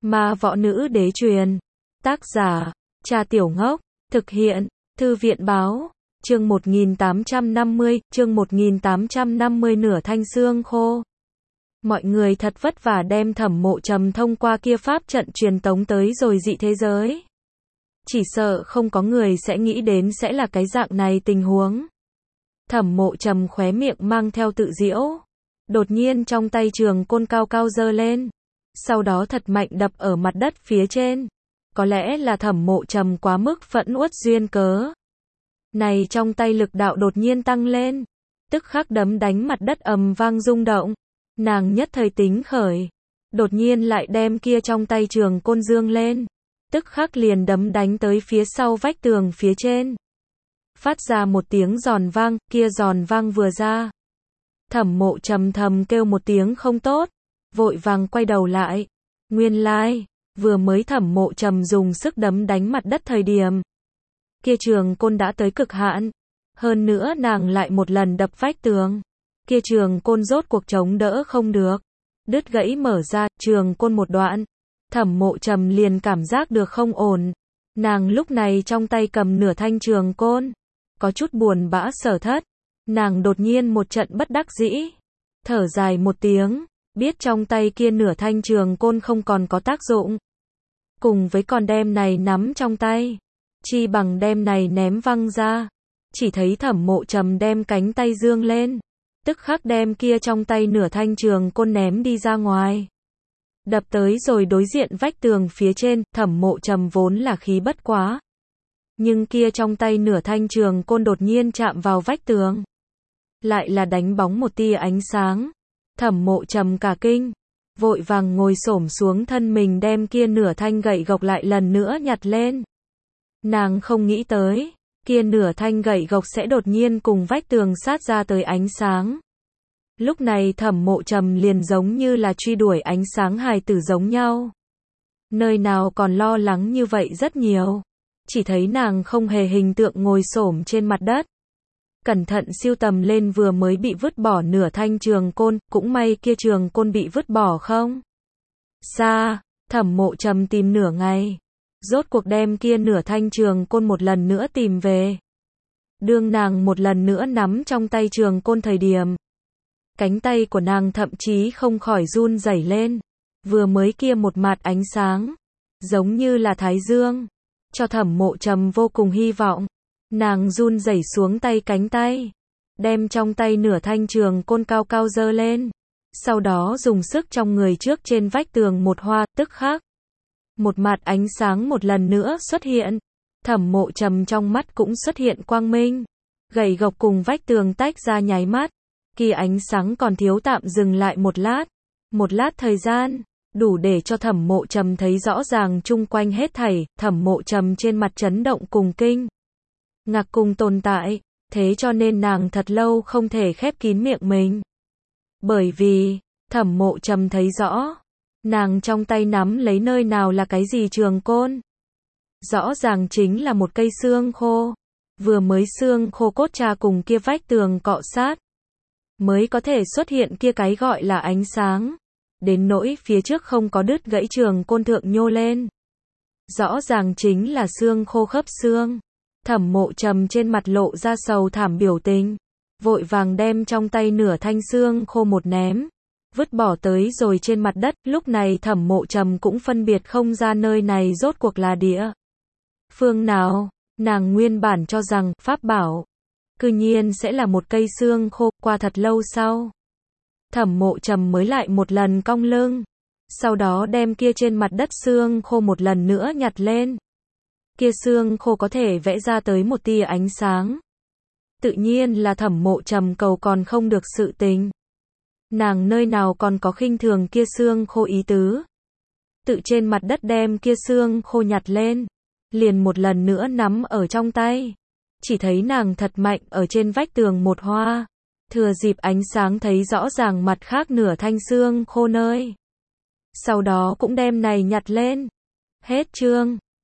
Ma võ nữ đế truyền. Tác giả, Trà Tiểu Ngốc. Thực hiện, Thư viện báo. Chương 1850, nửa thanh xương khô. Mọi người thật vất vả đem Thẩm Mộ Trầm thông qua kia pháp trận truyền tống tới rồi dị thế giới. Chỉ sợ không có người sẽ nghĩ đến sẽ là cái dạng này tình huống. Thẩm Mộ Trầm khóe miệng mang theo tự giễu. Đột nhiên trong tay trường côn cao cao giơ lên. Sau đó thật mạnh đập ở mặt đất phía trên. Có lẽ là Thẩm Mộ Trầm quá mức phẫn uất duyên cớ. Này trong tay lực đạo đột nhiên tăng lên. Tức khắc đấm đánh mặt đất ầm vang rung động. Nàng nhất thời tính khởi. Đột nhiên lại đem kia trong tay trường côn dương lên. Tức khắc liền đấm đánh tới phía sau vách tường phía trên. Phát ra một tiếng giòn vang, kia giòn vang vừa ra. Thẩm Mộ Trầm thầm kêu một tiếng không tốt. Vội vàng quay đầu lại. Nguyên lai, vừa mới Thẩm Mộ Trầm dùng sức đấm đánh mặt đất thời điểm. Kia trường côn đã tới cực hạn. Hơn nữa nàng lại một lần đập vách tường. Kia trường côn rốt cuộc chống đỡ không được. Đứt gãy mở ra, trường côn một đoạn. Thẩm Mộ Trầm liền cảm giác được không ổn. Nàng lúc này trong tay cầm nửa thanh trường côn. Có chút buồn bã sở thất. Nàng đột nhiên một trận bất đắc dĩ. Thở dài một tiếng. Biết trong tay kia nửa thanh trường côn không còn có tác dụng. Cùng với con đem này nắm trong tay. Chi bằng đem này ném văng ra. Chỉ thấy Thẩm Mộ Trầm đem cánh tay dương lên. Tức khắc đem kia trong tay nửa thanh trường côn ném đi ra ngoài. Đập tới rồi đối diện vách tường phía trên. Thẩm Mộ Trầm vốn là khí bất quá. Nhưng kia trong tay nửa thanh trường côn đột nhiên chạm vào vách tường. Lại là đánh bóng một tia ánh sáng. Thẩm Mộ Trầm cả kinh. Vội vàng ngồi xổm xuống thân mình đem kia nửa thanh gậy gộc lại lần nữa nhặt lên. Nàng không nghĩ tới. Kia nửa thanh gậy gộc sẽ đột nhiên cùng vách tường sát ra tới ánh sáng. Lúc này Thẩm Mộ Trầm liền giống như là truy đuổi ánh sáng hài tử giống nhau. Nơi nào còn lo lắng như vậy rất nhiều. Chỉ thấy nàng không hề hình tượng ngồi xổm trên mặt đất. Cẩn thận siêu tầm lên vừa mới bị vứt bỏ nửa thanh trường côn, cũng may kia trường côn bị vứt bỏ không? Xa, Thẩm Mộ Trầm tìm nửa ngày. Rốt cuộc đem kia nửa thanh trường côn một lần nữa tìm về. Đương nàng một lần nữa nắm trong tay trường côn thời điểm. Cánh tay của nàng thậm chí không khỏi run rẩy lên. Vừa mới kia một mạt ánh sáng. Giống như là thái dương. Cho Thẩm Mộ Trầm vô cùng hy vọng. Nàng run rẩy xuống tay cánh tay. Đem trong tay nửa thanh trường côn cao cao giơ lên. Sau đó dùng sức trong người trước trên vách tường một hoa, tức khắc. Một mạt ánh sáng một lần nữa xuất hiện. Thẩm Mộ Trầm trong mắt cũng xuất hiện quang minh. Gậy gộc cùng vách tường tách ra nháy mắt. Kia ánh sáng còn thiếu tạm dừng lại một lát. Một lát thời gian. Đủ để cho Thẩm Mộ Trầm thấy rõ ràng chung quanh hết thảy. Thẩm Mộ Trầm trên mặt chấn động cùng kinh ngạc cùng tồn tại. Thế cho nên nàng thật lâu không thể khép kín miệng mình. Bởi vì, Thẩm Mộ Trầm thấy rõ. Nàng trong tay nắm lấy nơi nào là cái gì trường côn. Rõ ràng chính là một cây xương khô. Vừa mới xương khô cốt trà cùng kia vách tường cọ sát. Mới có thể xuất hiện kia cái gọi là ánh sáng. Đến nỗi phía trước không có đứt gãy trường côn thượng nhô lên. Rõ ràng chính là xương khô khớp xương. Thẩm Mộ Trầm trên mặt lộ ra sầu thảm biểu tình. Vội vàng đem trong tay nửa thanh xương khô một ném. Vứt bỏ tới rồi trên mặt đất. Lúc này Thẩm Mộ Trầm cũng phân biệt không ra nơi này rốt cuộc là địa phương nào. Nàng nguyên bản cho rằng pháp bảo cư nhiên sẽ là một cây xương khô. Qua thật lâu sau, Thẩm Mộ Trầm mới lại một lần cong lưng. Sau đó đem kia trên mặt đất xương khô một lần nữa nhặt lên. Kia xương khô có thể vẽ ra tới một tia ánh sáng. Tự nhiên là Thẩm Mộ Trầm cầu còn không được sự tình. Nàng nơi nào còn có khinh thường kia xương khô ý tứ. Tự trên mặt đất đem kia xương khô nhặt lên. Liền một lần nữa nắm ở trong tay. Chỉ thấy nàng thật mạnh ở trên vách tường một hoa. Thừa dịp ánh sáng thấy rõ ràng mặt khác nửa thanh xương khô nơi. Sau đó cũng đem này nhặt lên. Hết chương.